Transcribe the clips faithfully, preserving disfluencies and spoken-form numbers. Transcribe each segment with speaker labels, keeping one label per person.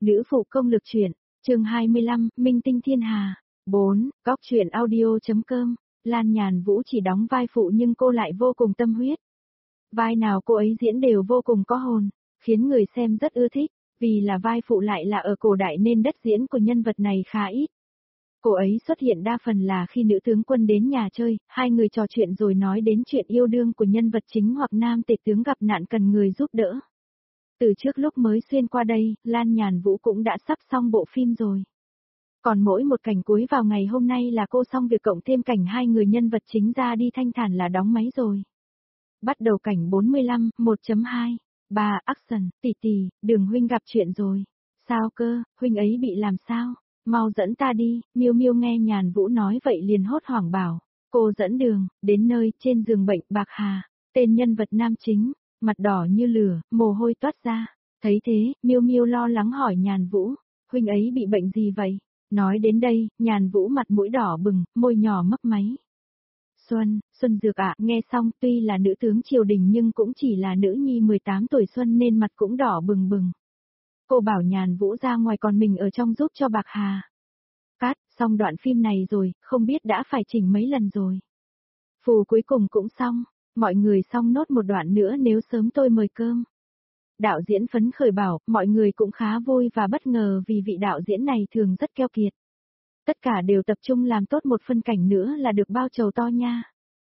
Speaker 1: Nữ phụ công lực truyện, chương hai mươi lăm, Minh tinh thiên hà. bốn, Góc truyện audio.com, Lan Nhàn Vũ chỉ đóng vai phụ nhưng cô lại vô cùng tâm huyết. Vai nào cô ấy diễn đều vô cùng có hồn, khiến người xem rất ưa thích, vì là vai phụ lại là ở cổ đại nên đất diễn của nhân vật này khá ít. Cô ấy xuất hiện đa phần là khi nữ tướng quân đến nhà chơi, hai người trò chuyện rồi nói đến chuyện yêu đương của nhân vật chính hoặc nam tể tướng gặp nạn cần người giúp đỡ. Từ trước lúc mới xuyên qua đây, Lan Nhàn Vũ cũng đã sắp xong bộ phim rồi. Còn mỗi một cảnh cuối vào ngày hôm nay là cô xong việc cộng thêm cảnh hai người nhân vật chính ra đi thanh thản là đóng máy rồi. Bắt đầu cảnh bốn mươi lăm, một chấm hai, ba, action, tỷ tỷ, Đường huynh gặp chuyện rồi. Sao cơ, huynh ấy bị làm sao? Mau dẫn ta đi. Miêu Miêu nghe Nhàn Vũ nói vậy liền hốt hoảng bảo. Cô dẫn đường, đến nơi, trên giường bệnh Bạc Hà, tên nhân vật nam chính, mặt đỏ như lửa, mồ hôi toát ra. Thấy thế, Miêu Miêu lo lắng hỏi Nhàn Vũ, huynh ấy bị bệnh gì vậy? Nói đến đây, Nhàn Vũ mặt mũi đỏ bừng, môi nhỏ mấp máy. Xuân, Xuân Dược ạ, nghe xong tuy là nữ tướng triều đình nhưng cũng chỉ là nữ nhi mười tám tuổi Xuân nên mặt cũng đỏ bừng bừng. Cô bảo Nhàn Vũ ra ngoài còn mình ở trong giúp cho Bạc Hà. Cát, xong đoạn phim này rồi, không biết đã phải chỉnh mấy lần rồi. Phù cuối cùng cũng xong, mọi người xong nốt một đoạn nữa nếu sớm tôi mời cơm. Đạo diễn phấn khởi bảo, mọi người cũng khá vui và bất ngờ vì vị đạo diễn này thường rất keo kiệt. Tất cả đều tập trung làm tốt một phân cảnh nữa là được bao trầu to nha.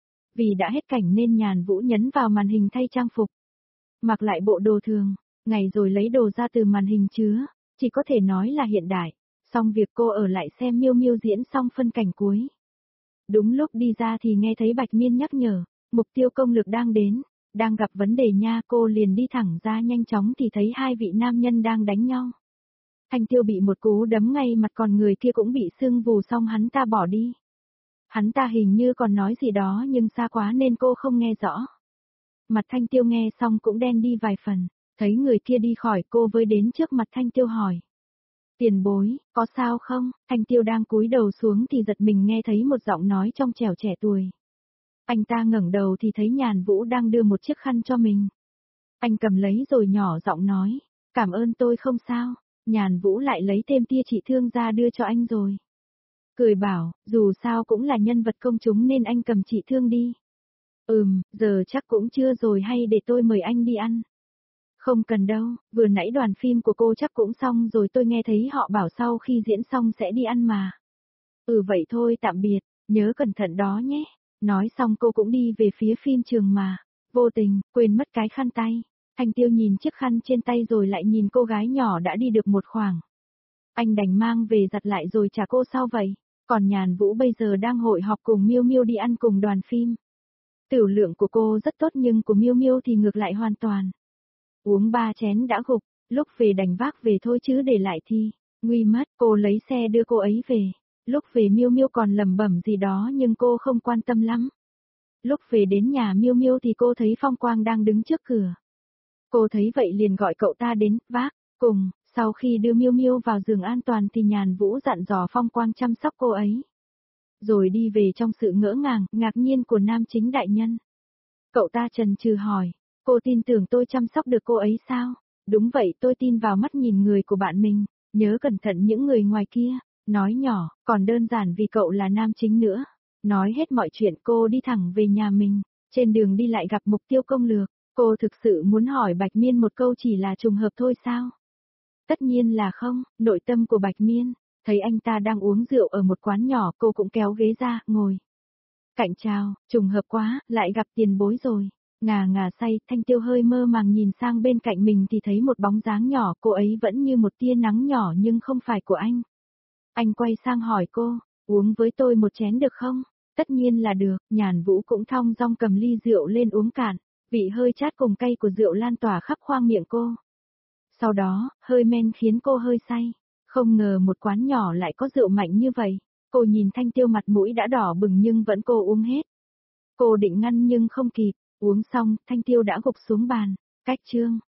Speaker 1: Vì đã hết cảnh nên Nhàn Vũ nhấn vào màn hình thay trang phục. Mặc lại bộ đồ thường, ngày rồi lấy đồ ra từ màn hình chứa, chỉ có thể nói là hiện đại. Xong việc cô ở lại xem Miêu Miêu diễn xong phân cảnh cuối. Đúng lúc đi ra thì nghe thấy Bạch Miên nhắc nhở, mục tiêu công lực đang đến, đang gặp vấn đề nha. Cô liền đi thẳng ra nhanh chóng thì thấy hai vị nam nhân đang đánh nhau. Thanh Tiêu bị một cú đấm ngay mặt còn người kia cũng bị sưng vù xong hắn ta bỏ đi. Hắn ta hình như còn nói gì đó nhưng xa quá nên cô không nghe rõ. Mặt Thanh Tiêu nghe xong cũng đen đi vài phần, thấy người kia đi khỏi cô với đến trước mặt Thanh Tiêu hỏi. Tiền bối, có sao không? Thanh Tiêu đang cúi đầu xuống thì giật mình nghe thấy một giọng nói trong trẻo trẻ tuổi. Anh ta ngẩng đầu thì thấy Nhàn Vũ đang đưa một chiếc khăn cho mình. Anh cầm lấy rồi nhỏ giọng nói, cảm ơn tôi không sao. Nhàn Vũ lại lấy thêm tia trị thương ra đưa cho anh rồi. Cười bảo, dù sao cũng là nhân vật công chúng nên anh cầm trị thương đi. Ừm, giờ chắc cũng chưa rồi hay để tôi mời anh đi ăn. Không cần đâu, vừa nãy đoàn phim của cô chắc cũng xong rồi tôi nghe thấy họ bảo sau khi diễn xong sẽ đi ăn mà. Ừ vậy thôi tạm biệt, nhớ cẩn thận đó nhé. Nói xong cô cũng đi về phía phim trường mà, vô tình, quên mất cái khăn tay. Thanh Tiêu nhìn chiếc khăn trên tay rồi lại nhìn cô gái nhỏ đã đi được một khoảng. Anh đành mang về giặt lại rồi trả cô sau vậy, còn Nhàn Vũ bây giờ đang hội họp cùng Miêu Miêu đi ăn cùng đoàn phim. Tửu lượng của cô rất tốt nhưng của Miêu Miêu thì ngược lại hoàn toàn. Uống ba chén đã gục, lúc về đành vác về thôi chứ để lại thì, nguy mất. Cô lấy xe đưa cô ấy về, lúc về Miêu Miêu còn lẩm bẩm gì đó nhưng cô không quan tâm lắm. Lúc về đến nhà Miêu Miêu thì cô thấy Phong Quang đang đứng trước cửa. Cô thấy vậy liền gọi cậu ta đến, vác, cùng, sau khi đưa Miêu Miêu vào giường an toàn thì Nhàn Vũ dặn dò Phong Quang chăm sóc cô ấy. Rồi đi về trong sự ngỡ ngàng, ngạc nhiên của nam chính đại nhân. Cậu ta chần chừ hỏi, cô tin tưởng tôi chăm sóc được cô ấy sao? Đúng vậy, tôi tin vào mắt nhìn người của bạn mình, nhớ cẩn thận những người ngoài kia, nói nhỏ, còn đơn giản vì cậu là nam chính nữa. Nói hết mọi chuyện cô đi thẳng về nhà mình, trên đường đi lại gặp mục tiêu công lược. Cô thực sự muốn hỏi Bạch Miên một câu chỉ là trùng hợp thôi sao? Tất nhiên là không, nội tâm của Bạch Miên, thấy anh ta đang uống rượu ở một quán nhỏ cô cũng kéo ghế ra, ngồi. Cạnh chào, trùng hợp quá, lại gặp tiền bối rồi. Ngà ngà say, Thanh Tiêu hơi mơ màng nhìn sang bên cạnh mình thì thấy một bóng dáng nhỏ, cô ấy vẫn như một tia nắng nhỏ nhưng không phải của anh. Anh quay sang hỏi cô, uống với tôi một chén được không? Tất nhiên là được, Nhàn Vũ cũng thong dong cầm ly rượu lên uống cạn. Vị hơi chát cùng cay của rượu lan tỏa khắp khoang miệng cô. Sau đó, hơi men khiến cô hơi say. Không ngờ một quán nhỏ lại có rượu mạnh như vậy. Cô nhìn Thanh Tiêu mặt mũi đã đỏ bừng nhưng vẫn cô uống hết. Cô định ngăn nhưng không kịp. Uống xong, Thanh Tiêu đã gục xuống bàn. Cách chương.